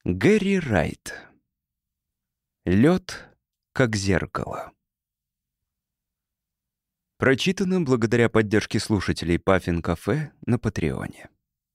Гэри Райт. Лед как зеркало. Прочитано благодаря поддержке слушателей Паффин Кафе на Патреоне.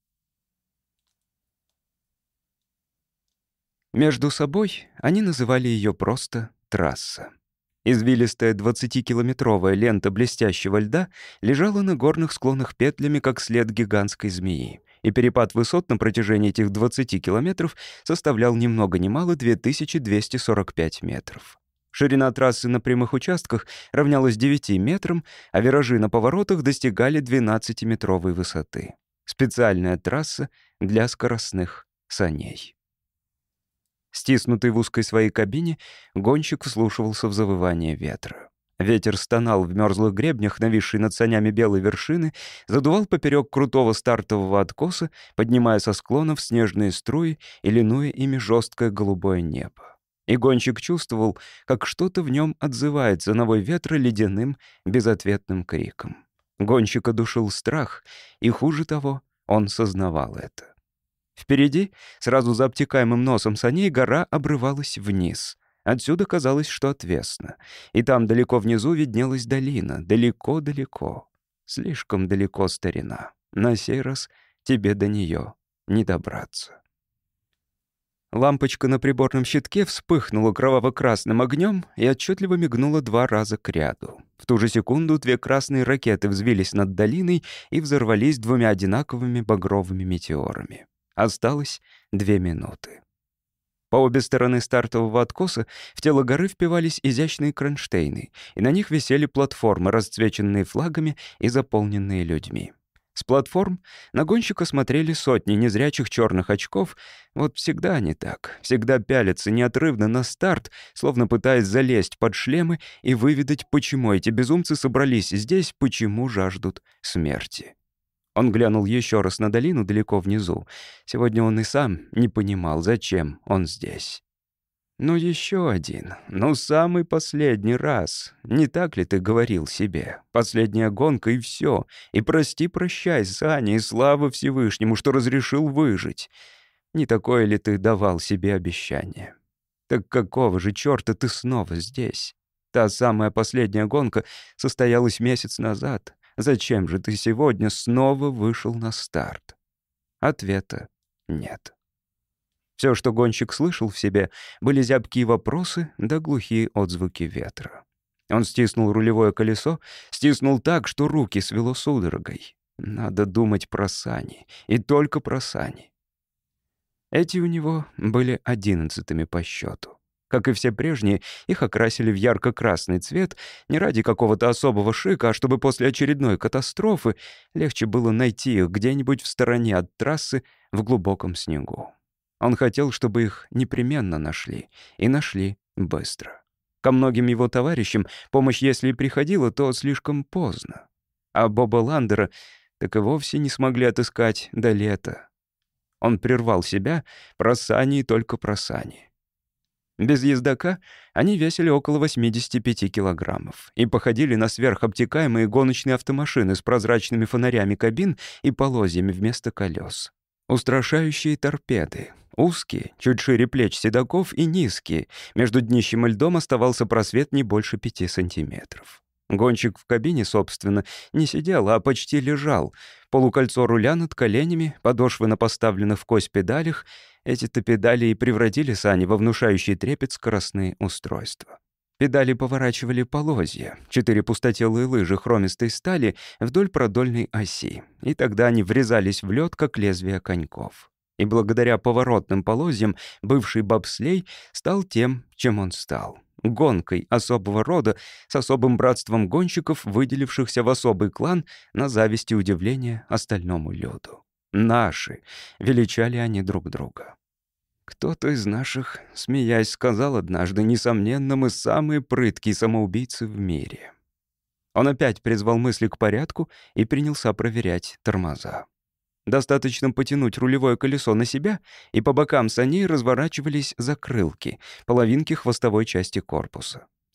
Между собой они называли ее просто «трасса». Извилистая 20-километровая лента блестящего льда лежала на горных склонах петлями, как след гигантской змеи, и перепад высот на протяжении этих 20 километров составлял ни много ни мало 2245 метров. Ширина трассы на прямых участках равнялась 9 метрам, а виражи на поворотах достигали 12-метровой высоты. Специальная трасса для скоростных саней. Стиснутый в узкой своей кабине, гонщик вслушивался в завывание ветра. Ветер стонал в мёрзлых гребнях, нависшей над санями белой вершины, задувал поперёк крутого стартового откоса, поднимая со склонов снежные струи и линуя ими жёсткое голубое небо. И гонщик чувствовал, как что-то в нём отзывается на вой ветра ледяным, безответным криком. Гонщика душил страх, и хуже того, он сознавал это. Впереди, сразу за обтекаемым носом саней, гора обрывалась вниз. Отсюда казалось, что отвесно. И там далеко внизу виднелась долина. Далеко-далеко. Слишком далеко, старина. На сей раз тебе до неё не добраться. Лампочка на приборном щитке вспыхнула кроваво-красным огнём и отчётливо мигнула 2 раза кряду. В ту же секунду 2 красные ракеты взвились над долиной и взорвались 2 одинаковыми багровыми метеорами. Осталось 2 минуты. По обе стороны стартового откоса в тело горы впивались изящные кронштейны, и на них висели платформы, расцвеченные флагами и заполненные людьми. С платформ на гонщика смотрели сотни незрячих чёрных очков. Вот всегда они так, всегда пялятся неотрывно на старт, словно пытаясь залезть под шлемы и выведать, почему эти безумцы собрались здесь, почему жаждут смерти. Он глянул еще раз на долину далеко внизу. Сегодня он и сам не понимал, зачем он здесь. «Ну, еще один. Ну, самый последний раз. Не так ли ты говорил себе? Последняя гонка и все. И прости-прощай, Саня, и слава Всевышнему, что разрешил выжить. Не такое ли ты давал себе обещание? Так какого же черта ты снова здесь? Та самая последняя гонка состоялась месяц назад. Зачем же ты сегодня снова вышел на старт?» Ответа нет. Все, что гонщик слышал в себе, были зябкие вопросы да глухие отзвуки ветра. Он стиснул рулевое колесо, стиснул так, что руки свело судорогой. Надо думать про сани, и только про сани. Эти у него были 11-ми по счету. Как и все прежние, их окрасили в ярко-красный цвет не ради какого-то особого шика, а чтобы после очередной катастрофы легче было найти их где-нибудь в стороне от трассы в глубоком снегу. Он хотел, чтобы их непременно нашли, и нашли быстро. Ко многим его товарищам помощь, если и приходила, то слишком поздно. А Боба Ландера так и вовсе не смогли отыскать до лета. Он прервал себя, про сани и только про сани. Без ездока они весили около 85 килограммов и походили на сверхобтекаемые гоночные автомашины с прозрачными фонарями кабин и полозьями вместо колес. Устрашающие торпеды. Узкие, чуть шире плеч седаков, и низкие. Между днищем и льдом оставался просвет не больше 5 сантиметров. Гонщик в кабине, собственно, не сидел, а почти лежал. Полукольцо руля над коленями, подошвы на поставленных в кость педалях. Эти-то педали и превратили сани во внушающий трепет скоростные устройства. Педали поворачивали полозья, 4 пустотелые лыжи хромистой стали вдоль продольной оси, и тогда они врезались в лед, как лезвия коньков. И благодаря поворотным полозьям бывший бобслей стал тем, чем он стал. Гонкой особого рода с особым братством гонщиков, выделившихся в особый клан на зависть и удивление остальному люду. «Наши», — величали они друг друга. Кто-то из наших, смеясь, сказал однажды, несомненно, мы самые прыткие самоубийцы в мире. Он опять призвал мысли к порядку и принялся проверять тормоза. Достаточно потянуть рулевое колесо на себя, и по бокам саней разворачивались закрылки, половинки хвостовой части корпуса. С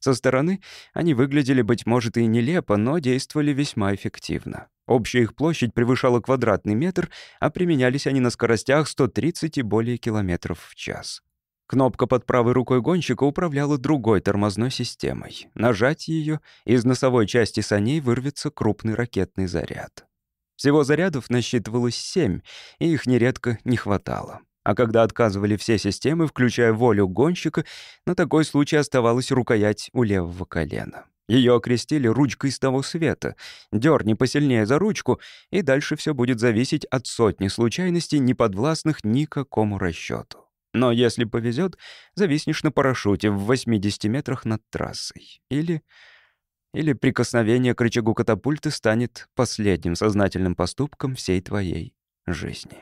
Со стороны они выглядели, быть может, и нелепо, но действовали весьма эффективно. Общая их площадь превышала квадратный метр, а применялись они на скоростях 130 и более километров в час. Кнопка под правой рукой гонщика управляла другой тормозной системой. Нажать ее, из носовой части саней вырвется крупный ракетный заряд. Всего зарядов насчитывалось 7, и их нередко не хватало. А когда отказывали все системы, включая волю гонщика, на такой случай оставалась рукоять у левого колена. Ее окрестили ручкой с того света. Дёрни посильнее за ручку, и дальше все будет зависеть от сотни случайностей, не подвластных никакому расчету. Но если повезет, зависнешь на парашюте в 80 метрах над трассой. Или прикосновение к рычагу катапульты станет последним сознательным поступком всей твоей жизни.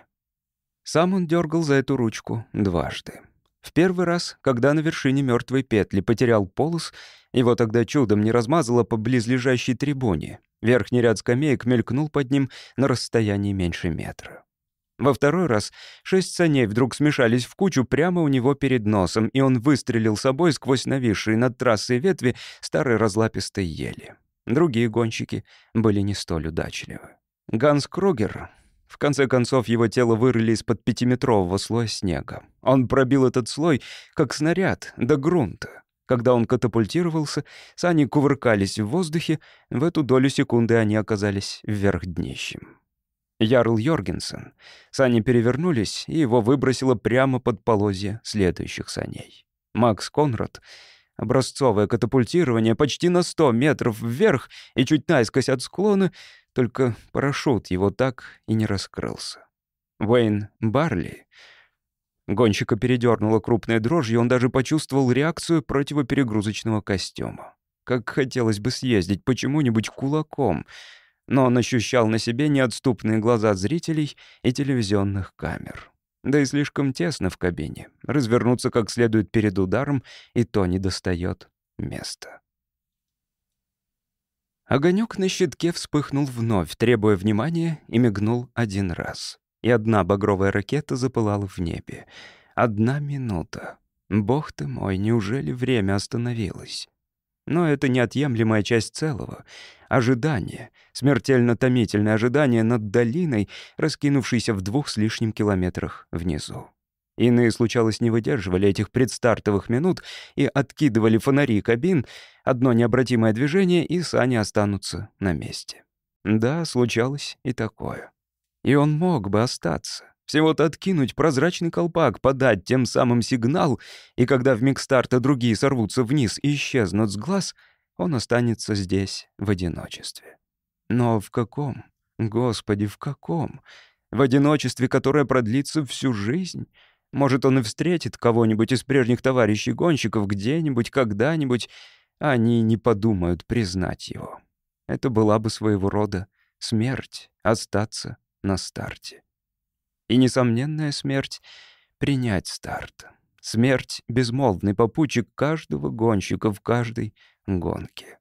Сам он дергал за эту ручку дважды. В первый раз, когда на вершине мертвой петли потерял полос, его тогда чудом не размазало по близлежащей трибуне. Верхний ряд скамеек мелькнул под ним на расстоянии меньше метра. Во второй раз 6 саней вдруг смешались в кучу прямо у него перед носом, и он выстрелил собой сквозь нависшие над трассой ветви старой разлапистой ели. Другие гонщики были не столь удачливы. Ганс Кругер... В конце концов, его тело вырыли из-под 5-метрового слоя снега. Он пробил этот слой, как снаряд, до грунта. Когда он катапультировался, сани кувыркались в воздухе, в эту долю секунды они оказались вверх днищем. Ярл Йоргенсен. Сани перевернулись, и его выбросило прямо под полозья следующих саней. Макс Конрад. Образцовое катапультирование почти на 100 метров вверх и чуть наискось от склона, только парашют его так и не раскрылся. Уэйн Барли. Гонщика передёрнуло крупной дрожью, он даже почувствовал реакцию противоперегрузочного костюма. Как хотелось бы съездить почему-нибудь кулаком, но он ощущал на себе неотступные глаза зрителей и телевизионных камер. Да и слишком тесно в кабине. Развернуться как следует перед ударом, и то не достает места. Огонек на щитке вспыхнул вновь, требуя внимания, и мигнул один раз. И одна багровая ракета запылала в небе. 1 минута. Бог ты мой, неужели время остановилось? Но это неотъемлемая часть целого. Ожидание, смертельно томительное ожидание над долиной, раскинувшейся в 2 с лишним километрах внизу. Иные, случалось, не выдерживали этих предстартовых минут и откидывали фонари кабин. Одно необратимое движение, и сани останутся на месте. Да, случалось и такое. И он мог бы остаться. Всего-то откинуть прозрачный колпак, подать тем самым сигнал, и когда вмиг старта другие сорвутся вниз и исчезнут с глаз, он останется здесь в одиночестве. Но в каком? Господи, в каком? В одиночестве, которое продлится всю жизнь? Может, он и встретит кого-нибудь из прежних товарищей гонщиков где-нибудь, когда-нибудь, а они не подумают признать его. Это была бы своего рода смерть — остаться на старте. И несомненная смерть — принять старт. Смерть — безмолвный попутчик каждого гонщика в каждой гонке.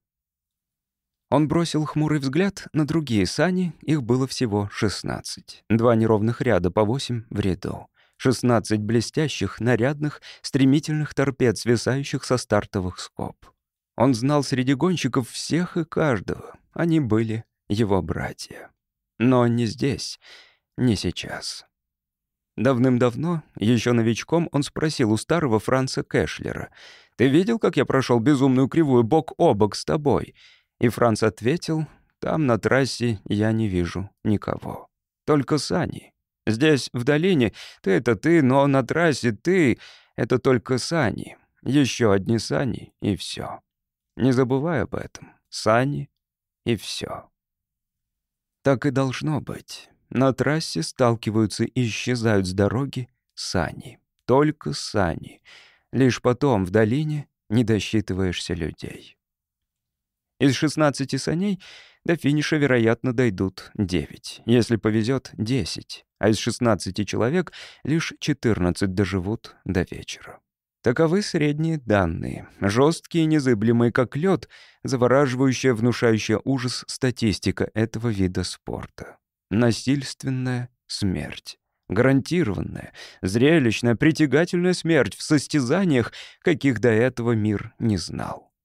Он бросил хмурый взгляд на другие сани, их было всего 16. 2 неровных ряда по 8 в ряду. 16 блестящих, нарядных, стремительных торпед, свисающих со стартовых скоб. Он знал среди гонщиков всех и каждого. Они были его братья. Но не здесь, не сейчас. Давным-давно, еще новичком, он спросил у старого Франца Кэшлера: «Ты видел, как я прошел безумную кривую бок о бок с тобой?» И Франц ответил: «Там, на трассе, я не вижу никого. Только сани. Здесь, в долине, ты — это ты, но на трассе ты — это только сани. Еще одни сани, и все. Не забывай об этом. Сани, и все». Так и должно быть. На трассе сталкиваются и исчезают с дороги сани. Только сани. Лишь потом в долине не досчитываешься людей. Из 16 саней до финиша, вероятно, дойдут 9. Если повезет, 10. А из 16 человек лишь 14 доживут до вечера. Таковы средние данные. Жесткие и незыблемые, как лед, завораживающая, внушающая ужас статистика этого вида спорта. Насильственная смерть. Гарантированная, зрелищная, притягательная смерть в состязаниях, каких до этого мир не знал.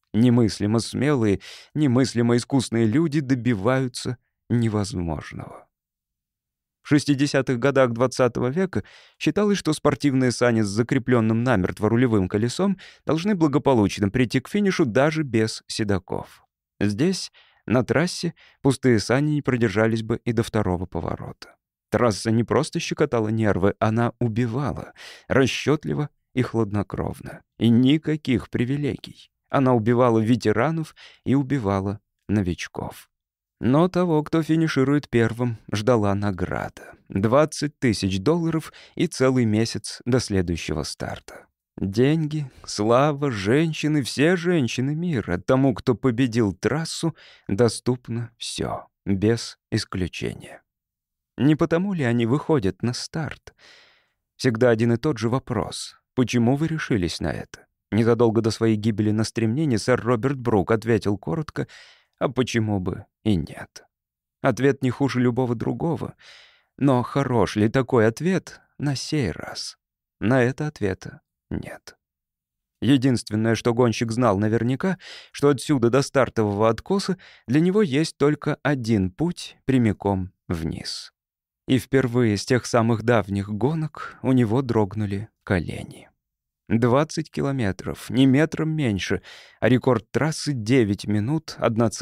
Немыслимо смелые, немыслимо искусные люди добиваются невозможного. В 60-х годах XX века считалось, что спортивные сани с закрепленным намертво рулевым колесом должны благополучно прийти к финишу даже без седаков. Здесь, на трассе, пустые сани не продержались бы и до второго поворота. Трасса не просто щекотала нервы, она убивала, расчетливо и хладнокровно. И никаких привилегий. Она убивала ветеранов и убивала новичков. Но того, кто финиширует первым, ждала награда. $20 000 и целый месяц до следующего старта. Деньги, слава, женщины, все женщины мира. Тому, кто победил трассу, доступно все, без исключения. Не потому ли они выходят на старт? Всегда один и тот же вопрос. Почему вы решились на это? Незадолго до своей гибели на стремнении сэр Роберт Брук ответил коротко: а почему бы и нет? Ответ не хуже любого другого. Но хорош ли такой ответ на сей раз? На это ответа нет. Единственное, что гонщик знал наверняка, что отсюда до стартового откоса для него есть только один путь прямиком вниз. И впервые с тех самых давних гонок у него дрогнули колени. 20 километров, ни метром меньше, а рекорд трассы — 9 минут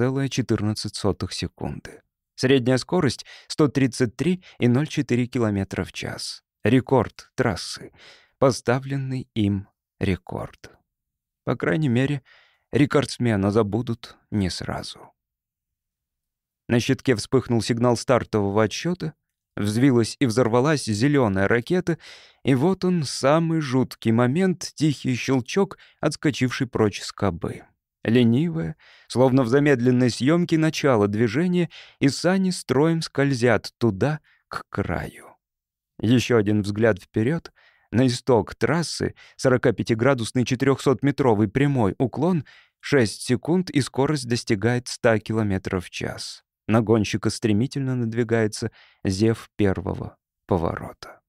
1,14 секунды. Средняя скорость — 133,04 км в час. Рекорд трассы. Поставленный им рекорд. По крайней мере, рекордсмена забудут не сразу. На щитке вспыхнул сигнал стартового отсчета. Взвилась и взорвалась зеленая ракета, и вот он, самый жуткий момент, тихий щелчок, отскочивший прочь с кобы. Ленивое, словно в замедленной съемке, начало движения, и сани строем скользят туда, к краю. Еще один взгляд вперед. На исток трассы 45-градусный 400-метровый прямой уклон, 6 секунд, и скорость достигает 100 км в час. На гонщика стремительно надвигается зев первого поворота.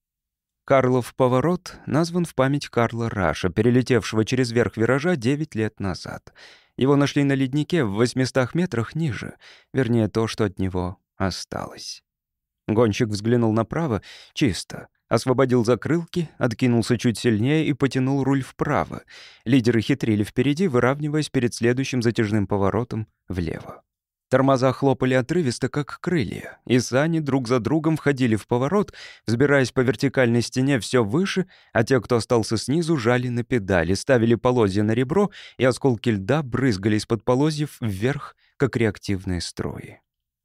Карлов поворот назван в память Карла Раша, перелетевшего через верх виража 9 лет назад. Его нашли на леднике в 800 метрах ниже, вернее, то, что от него осталось. Гонщик взглянул направо, чисто. Освободил закрылки, откинулся чуть сильнее и потянул руль вправо. Лидеры хитрили впереди, выравниваясь перед следующим затяжным поворотом влево. Тормоза хлопали отрывисто, как крылья, и сани друг за другом входили в поворот, взбираясь по вертикальной стене все выше, а те, кто остался снизу, жали на педали, ставили полозья на ребро, и осколки льда брызгали из-под полозьев вверх, как реактивные струи.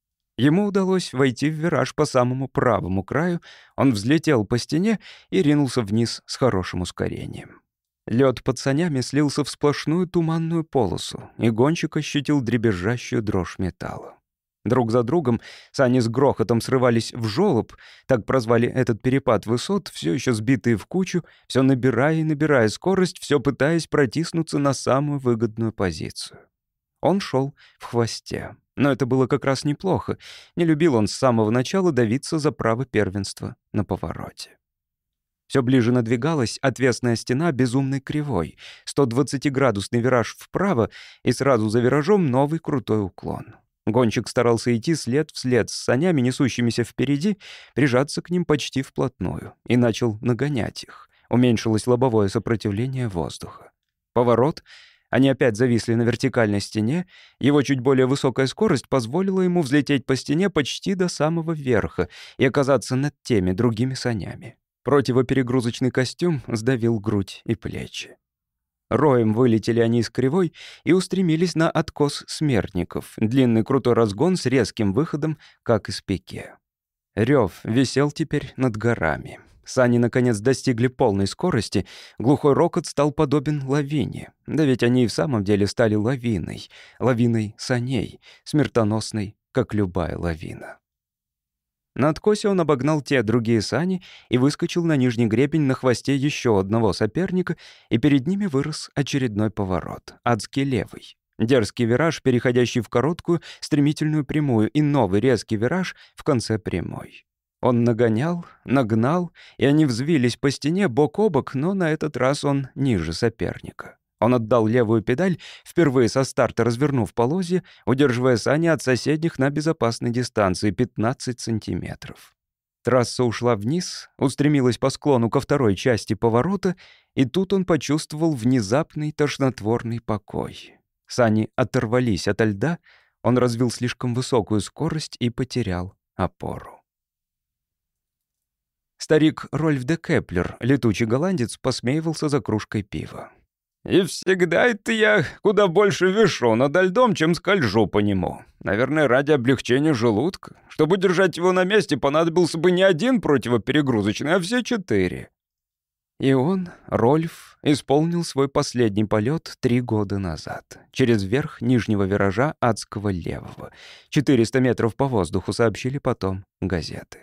Ему удалось войти в вираж по самому правому краю, он взлетел по стене и ринулся вниз с хорошим ускорением. Лед под санями слился в сплошную туманную полосу, и гонщик ощутил дребезжащую дрожь металла. Друг за другом сани с грохотом срывались в жёлоб, так прозвали этот перепад высот, все еще сбитые в кучу, все набирая и набирая скорость, все пытаясь протиснуться на самую выгодную позицию. Он шел в хвосте, но это было как раз неплохо. Не любил он с самого начала давиться за право первенства на повороте. Все ближе надвигалась отвесная стена безумной кривой, 120-градусный вираж вправо, и сразу за виражом новый крутой уклон. Гонщик старался идти след вслед с санями, несущимися впереди, прижаться к ним почти вплотную, и начал нагонять их. Уменьшилось лобовое сопротивление воздуха. Поворот. Они опять зависли на вертикальной стене. Его чуть более высокая скорость позволила ему взлететь по стене почти до самого верха и оказаться над теми другими санями. Противоперегрузочный костюм сдавил грудь и плечи. Роем вылетели они из кривой и устремились на откос смертников. Длинный крутой разгон с резким выходом, как из пике. Рев висел теперь над горами. Сани, наконец, достигли полной скорости. Глухой рокот стал подобен лавине. Да ведь они и в самом деле стали лавиной. Лавиной саней, смертоносной, как любая лавина. На откосе он обогнал те другие сани и выскочил на нижний гребень на хвосте еще одного соперника, и перед ними вырос очередной поворот, адский левый. Дерзкий вираж, переходящий в короткую, стремительную прямую, и новый резкий вираж в конце прямой. Он нагонял, нагнал, и они взвились по стене бок о бок, но на этот раз он ниже соперника. Он отдал левую педаль, впервые со старта развернув полозья, удерживая сани от соседних на безопасной дистанции 15 сантиметров. Трасса ушла вниз, устремилась по склону ко второй части поворота, и тут он почувствовал внезапный тошнотворный покой. Сани оторвались ото льда, он развил слишком высокую скорость и потерял опору. Старик Рольф де Кеплер, летучий голландец, посмеивался за кружкой пива. «И всегда это я куда больше вешу над льдом, чем скольжу по нему. Наверное, ради облегчения желудка. Чтобы держать его на месте, понадобился бы не один противоперегрузочный, а все 4». И он, Рольф, исполнил свой последний полет 3 года назад. Через верх нижнего виража адского левого. 400 метров по воздуху, сообщили потом газеты.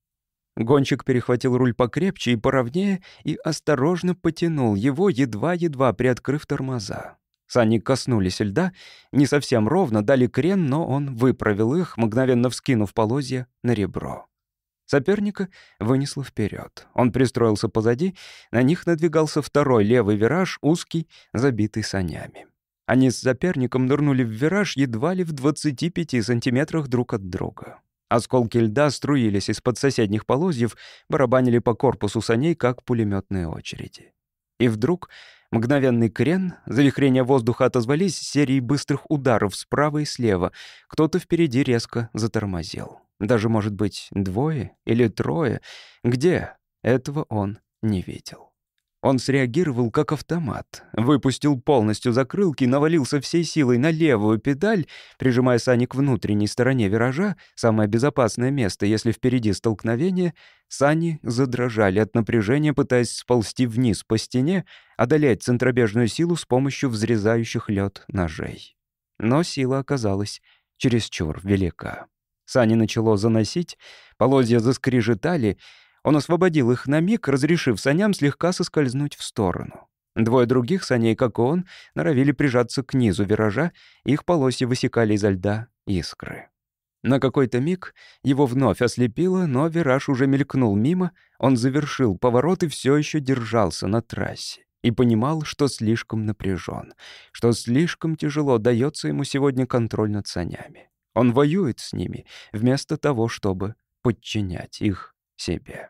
Гонщик перехватил руль покрепче и поровнее и осторожно потянул его, едва-едва приоткрыв тормоза. Сани коснулись льда, не совсем ровно, дали крен, но он выправил их, мгновенно вскинув полозья на ребро. Соперника вынесло вперед. Он пристроился позади, на них надвигался второй левый вираж, узкий, забитый санями. Они с соперником нырнули в вираж едва ли в 25 сантиметрах друг от друга. Осколки льда струились из-под соседних полозьев, барабанили по корпусу саней, как пулеметные очереди. И вдруг мгновенный крен, завихрения воздуха отозвались серией быстрых ударов справа и слева. Кто-то впереди резко затормозил. Даже, может быть, 2 или 3. Где? Этого он не видел. Он среагировал как автомат, выпустил полностью закрылки, навалился всей силой на левую педаль, прижимая сани к внутренней стороне виража, самое безопасное место, если впереди столкновение. Сани задрожали от напряжения, пытаясь сползти вниз по стене, одолеть центробежную силу с помощью взрезающих лед ножей. Но сила оказалась чересчур велика. Сани начало заносить, полозья заскрежетали. Он освободил их на миг, разрешив саням слегка соскользнуть в сторону. 2 других саней, как и он, норовили прижаться к низу виража, их полосья высекали изо льда искры. На какой-то миг его вновь ослепило, но вираж уже мелькнул мимо, он завершил поворот и все еще держался на трассе. И понимал, что слишком напряжен, что слишком тяжело дается ему сегодня контроль над санями. Он воюет с ними, вместо того, чтобы подчинять их себе.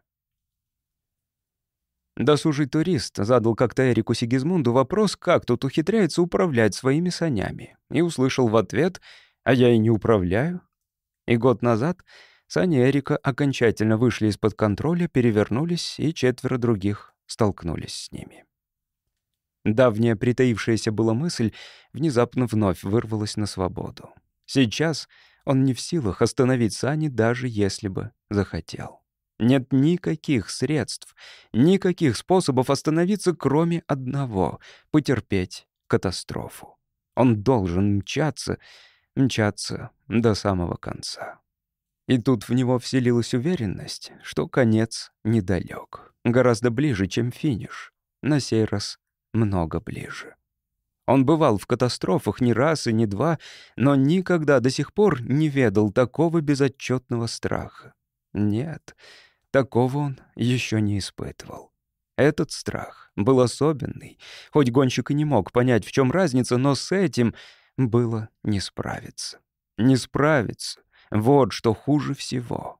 Досужий турист задал как-то Эрику Сигизмунду вопрос, как тут ухитряется управлять своими санями, и услышал в ответ: «А я и не управляю». И год назад сани Эрика окончательно вышли из-под контроля, перевернулись, и 4 других столкнулись с ними. Давняя притаившаяся была мысль внезапно вновь вырвалась на свободу. Сейчас он не в силах остановить сани, даже если бы захотел. Нет никаких средств, никаких способов остановиться, кроме одного — потерпеть катастрофу. Он должен мчаться до самого конца. И тут в него вселилась уверенность, что конец недалек, гораздо ближе, чем финиш, на сей раз много ближе. Он бывал в катастрофах не раз и не 2, но никогда до сих пор не ведал такого безотчетного страха. Нет, такого он еще не испытывал. Этот страх был особенный. Хоть гонщик и не мог понять, в чем разница, но с этим было не справиться. Не справиться — вот что хуже всего.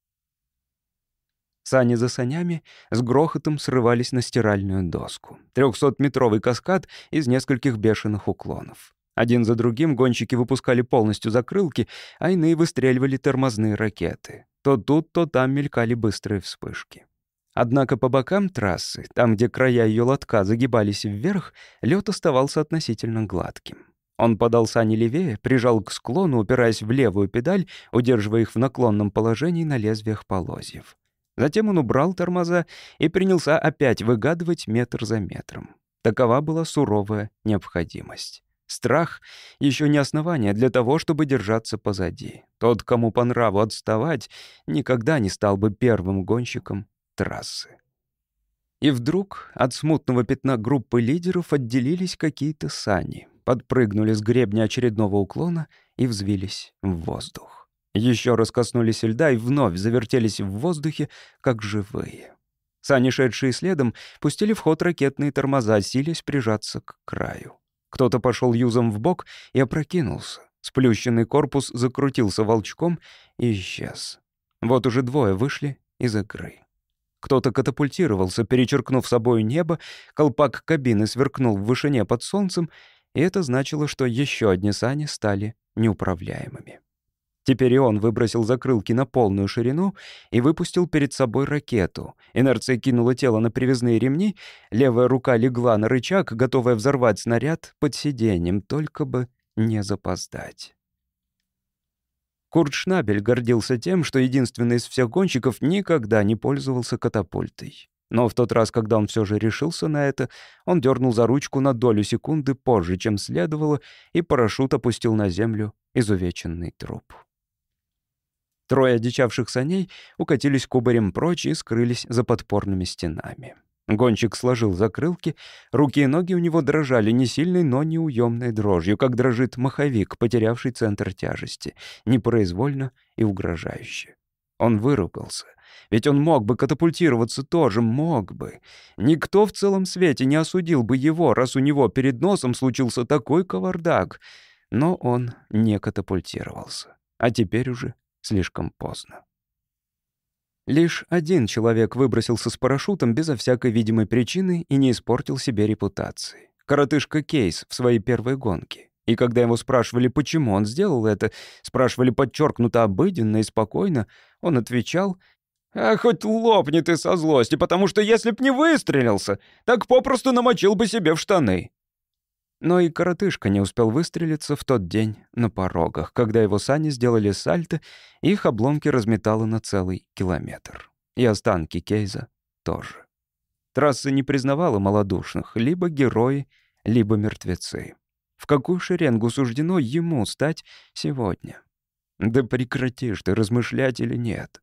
Сани за санями с грохотом срывались на стиральную доску. 300-метровый каскад из нескольких бешеных уклонов. Один за другим гонщики выпускали полностью закрылки, а иные выстреливали тормозные ракеты. То тут, то там мелькали быстрые вспышки. Однако по бокам трассы, там, где края ее лотка загибались вверх, лед оставался относительно гладким. Он подал сани левее, прижал к склону, упираясь в левую педаль, удерживая их в наклонном положении на лезвиях полозьев. Затем он убрал тормоза и принялся опять выгадывать метр за метром. Такова была суровая необходимость. Страх — еще не основание для того, чтобы держаться позади. Тот, кому по нраву отставать, никогда не стал бы первым гонщиком трассы. И вдруг от смутного пятна группы лидеров отделились какие-то сани, подпрыгнули с гребня очередного уклона и взвились в воздух. Еще раз коснулись льда и вновь завертелись в воздухе, как живые. Сани, шедшие следом, пустили в ход ракетные тормоза, силясь прижаться к краю. Кто-то пошел юзом вбок и опрокинулся. Сплющенный корпус закрутился волчком и исчез. Вот уже двое вышли из игры. Кто-то катапультировался, перечеркнув собой небо, колпак кабины сверкнул в вышине под солнцем, и это значило, что еще одни сани стали неуправляемыми. Теперь и он выбросил закрылки на полную ширину и выпустил перед собой ракету. Инерция кинула тело на привязные ремни, левая рука легла на рычаг, готовая взорвать снаряд под сиденьем, только бы не запоздать. Курт Шнабель гордился тем, что единственный из всех гонщиков никогда не пользовался катапультой. Но в тот раз, когда он все же решился на это, он дернул за ручку на долю секунды позже, чем следовало, и парашют опустил на землю изувеченный труп. Трое одичавших саней укатились кубарем прочь и скрылись за подпорными стенами. Гонщик сложил закрылки, руки и ноги у него дрожали не сильной, но неуемной дрожью, как дрожит маховик, потерявший центр тяжести, непроизвольно и угрожающе. Он выругался. Ведь он мог бы катапультироваться тоже, мог бы. Никто в целом свете не осудил бы его, раз у него перед носом случился такой кавардак. Но он не катапультировался. А теперь уже слишком поздно. Лишь один человек выбросился с парашютом безо всякой видимой причины и не испортил себе репутации. Коротышка Кейс в своей первой гонке. И когда его спрашивали, почему он сделал это, спрашивали подчеркнуто обыденно и спокойно, он отвечал: «А хоть лопни ты со злости, потому что если б не выстрелился, так попросту намочил бы себе в штаны». Но и коротышка не успел выстрелиться в тот день на порогах, когда его сани сделали сальто, и их обломки разметало на целый километр. И останки Кейза тоже. Трасса не признавала малодушных, либо герои, либо мертвецы. В какую шеренгу суждено ему стать сегодня? Да прекратишь ты размышлять или нет?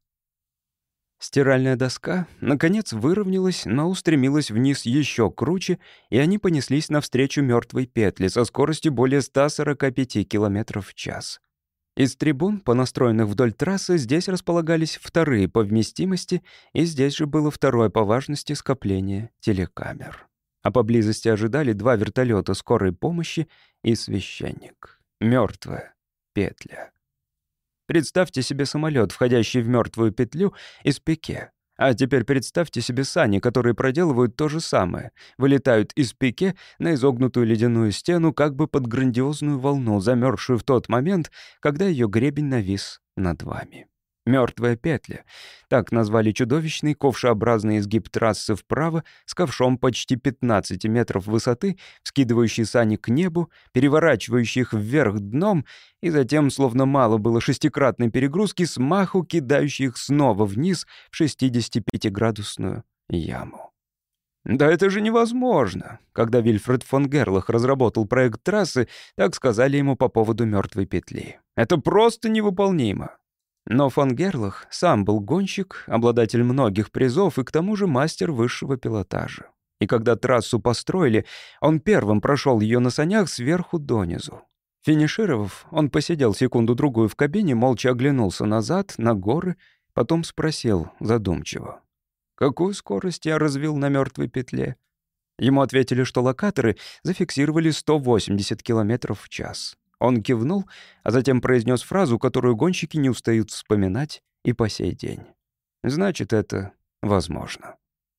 Стиральная доска, наконец, выровнялась, но устремилась вниз еще круче, и они понеслись навстречу мертвой петле со скоростью более 145 км в час. Из трибун, понастроенных вдоль трассы, здесь располагались вторые по вместимости, и здесь же было второе по важности скопление телекамер. А поблизости ожидали 2 вертолета скорой помощи и священник. Мертвая петля. Представьте себе самолет, входящий в мертвую петлю из пике. А теперь представьте себе сани, которые проделывают то же самое. Вылетают из пике на изогнутую ледяную стену как бы под грандиозную волну, замерзшую в тот момент, когда ее гребень навис над вами. Мертвая петля. Так назвали чудовищный ковшеобразный изгиб трассы вправо с ковшом почти 15 метров высоты, вскидывающий сани к небу, переворачивающий их вверх дном и затем, словно мало было шестикратной перегрузки, смаху кидающий их снова вниз в 65-градусную яму. Да это же невозможно. Когда Вильфред фон Герлах разработал проект трассы, так сказали ему по поводу мертвой петли. Это просто невыполнимо. Но фон Герлах сам был гонщик, обладатель многих призов и к тому же мастер высшего пилотажа. И когда трассу построили, он первым прошел ее на санях сверху донизу. Финишировав, он посидел секунду-другую в кабине, молча оглянулся назад, на горы, потом спросил задумчиво: «Какую скорость я развил на мертвой петле?» Ему ответили, что локаторы зафиксировали 180 км в час. Он кивнул, а затем произнес фразу, которую гонщики не устают вспоминать и по сей день. Значит, это возможно.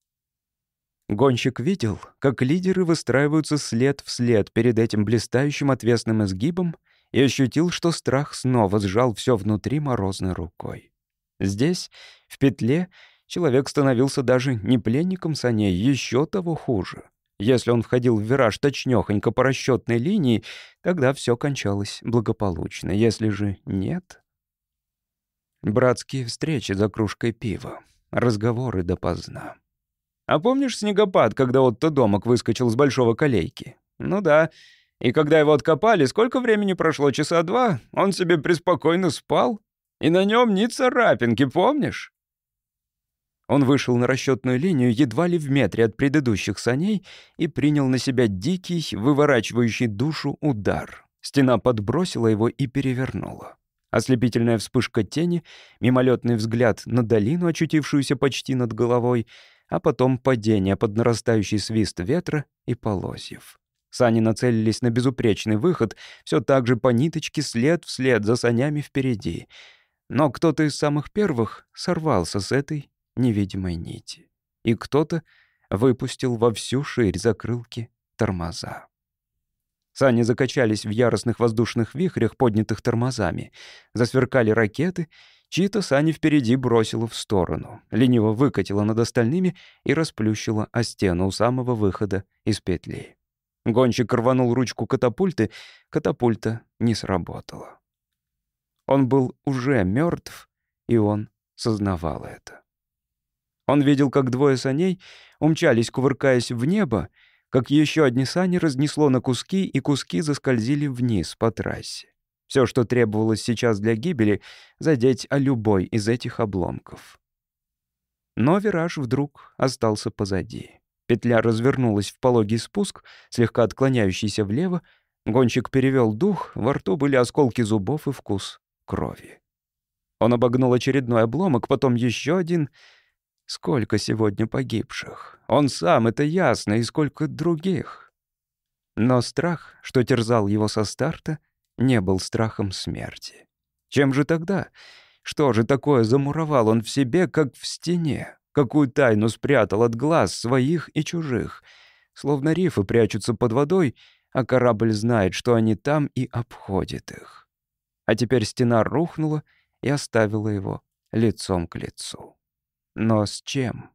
Гонщик видел, как лидеры выстраиваются след в след перед этим блистающим отвесным изгибом и ощутил, что страх снова сжал все внутри морозной рукой. Здесь, в петле, человек становился даже не пленником саней, еще того хуже. Если он входил в вираж точнёхонько по расчётной линии, тогда всё кончалось благополучно. Если же нет... Братские встречи за кружкой пива. Разговоры допоздна. А помнишь снегопад, когда Отто Домок выскочил с Большого Колейки? Ну да. И когда его откопали, сколько времени прошло? Часа 2? Он себе преспокойно спал. И на нём ни царапинки, помнишь? Он вышел на расчетную линию едва ли в метре от предыдущих саней и принял на себя дикий, выворачивающий душу удар. Стена подбросила его и перевернула. Ослепительная вспышка тени, мимолетный взгляд на долину, очутившуюся почти над головой, а потом падение под нарастающий свист ветра и полозьев. Сани нацелились на безупречный выход, все так же по ниточке след вслед за санями впереди. Но кто-то из самых первых сорвался с этой невидимой нити. И кто-то выпустил во всю ширь закрылки тормоза. Сани закачались в яростных воздушных вихрях, поднятых тормозами. Засверкали ракеты. Чьи-то сани впереди бросило в сторону. Лениво выкатило над остальными и расплющило о стену у самого выхода из петли. Гонщик рванул ручку катапульты. Катапульта не сработала. Он был уже мертв, и он сознавал это. Он видел, как двое саней умчались, кувыркаясь в небо, как еще одни сани разнесло на куски, и куски заскользили вниз по трассе. Все, что требовалось сейчас для гибели — задеть о любой из этих обломков. Но вираж вдруг остался позади. Петля развернулась в пологий спуск, слегка отклоняющийся влево. Гонщик перевел дух, во рту были осколки зубов и вкус крови. Он обогнул очередной обломок, потом еще один. Сколько сегодня погибших? Он сам, это ясно, и сколько других. Но страх, что терзал его со старта, не был страхом смерти. Чем же тогда? Что же такое замуровал он в себе, как в стене? Какую тайну спрятал от глаз своих и чужих? Словно рифы прячутся под водой, а корабль знает, что они там, и обходит их. А теперь стена рухнула и оставила его лицом к лицу. Но с чем?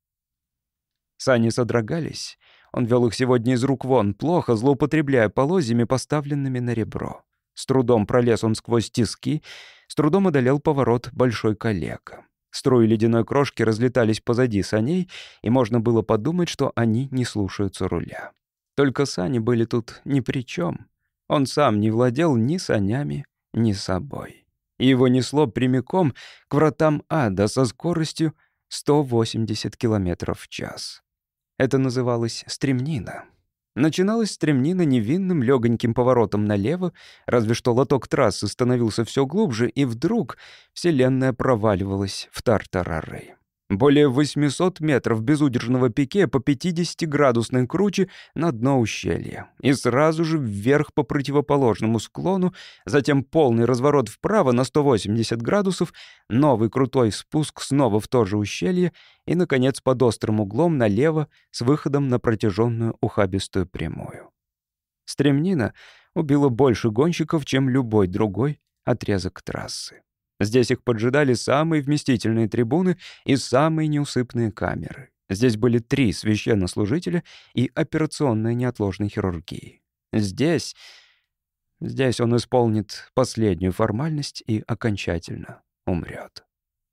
Сани содрогались. Он вел их сегодня из рук вон, плохо, злоупотребляя полозьями, поставленными на ребро. С трудом пролез он сквозь тиски, с трудом одолел поворот большой калека. Струи ледяной крошки разлетались позади саней, и можно было подумать, что они не слушаются руля. Только сани были тут ни при чем. Он сам не владел ни санями, ни собой. И его несло прямиком к вратам ада со скоростью 180 км в час. Это называлось стремнина. Начиналась стремнина невинным легоньким поворотом налево, разве что лоток трассы становился все глубже, и вдруг вселенная проваливалась в тартарары. Более 800 метров безудержного пике по 50-градусной круче на дно ущелья. И сразу же вверх по противоположному склону, затем полный разворот вправо на 180 градусов, новый крутой спуск снова в то же ущелье и, наконец, под острым углом налево с выходом на протяженную ухабистую прямую. Стремнина убила больше гонщиков, чем любой другой отрезок трассы. Здесь их поджидали самые вместительные трибуны и самые неусыпные камеры. Здесь были 3 священнослужителя и операционная неотложной хирургии. Здесь он исполнит последнюю формальность и окончательно умрет.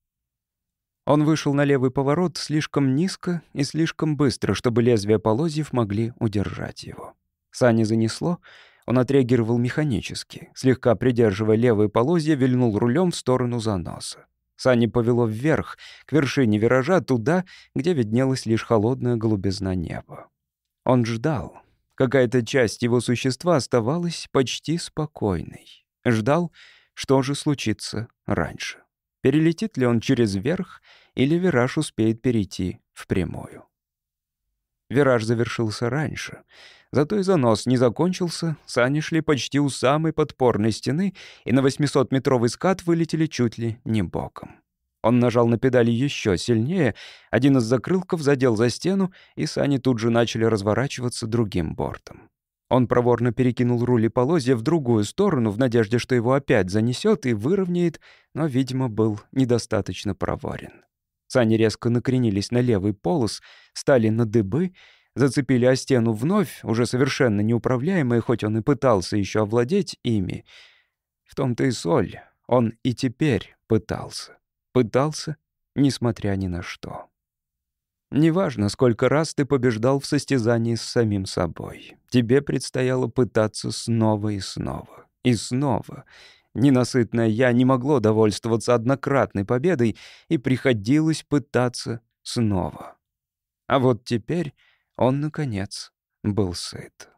Он вышел на левый поворот слишком низко и слишком быстро, чтобы лезвия полозьев могли удержать его. Сани занесло. Он отреагировал механически. Слегка придерживая левые полозья, вильнул рулем в сторону заноса. Сани повело вверх, к вершине виража, туда, где виднелась лишь холодная голубизна неба. Он ждал. Какая-то часть его существа оставалась почти спокойной. Ждал, что же случится раньше. Перелетит ли он через верх, или вираж успеет перейти в прямую. Вираж завершился раньше. Зато и занос не закончился, сани шли почти у самой подпорной стены, и на 800-метровый скат вылетели чуть ли не боком. Он нажал на педали еще сильнее, один из закрылков задел за стену, и сани тут же начали разворачиваться другим бортом. Он проворно перекинул руль и полозья в другую сторону, в надежде, что его опять занесет и выровняет, но, видимо, был недостаточно проворен. Сани резко накренились на левый полос, стали на дыбы, зацепили о стену вновь, уже совершенно неуправляемые, хоть он и пытался еще овладеть ими. В том-то и соль. Он и теперь пытался. Пытался, несмотря ни на что. Неважно, сколько раз ты побеждал в состязании с самим собой. Тебе предстояло пытаться снова и снова. И снова. Ненасытное «я» не могло довольствоваться однократной победой, и приходилось пытаться снова. А вот теперь он, наконец, был сыт.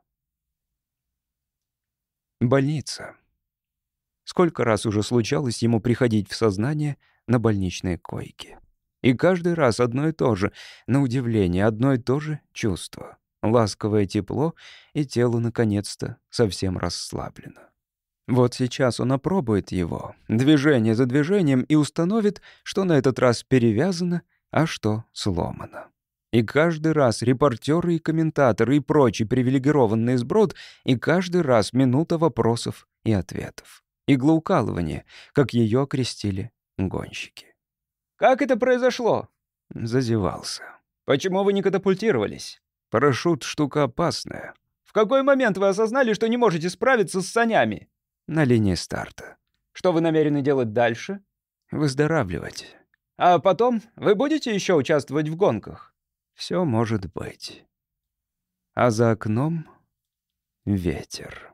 Больница. Сколько раз уже случалось ему приходить в сознание на больничной койке. И каждый раз одно и то же, на удивление, одно и то же чувство. Ласковое тепло, и тело, наконец-то, совсем расслаблено. Вот сейчас он опробует его, движение за движением, и установит, что на этот раз перевязано, а что сломано. И каждый раз репортеры и комментаторы и прочий привилегированный сброд, и каждый раз минута вопросов и ответов. Иглоукалывание, как ее окрестили гонщики. «Как это произошло?» Зазевался. «Почему вы не катапультировались?» Парашют — штука опасная. «В какой момент вы осознали, что не можете справиться с санями?» На линии старта. «Что вы намерены делать дальше?» Выздоравливать. «А потом вы будете еще участвовать в гонках?» Все может быть. А за окном ветер.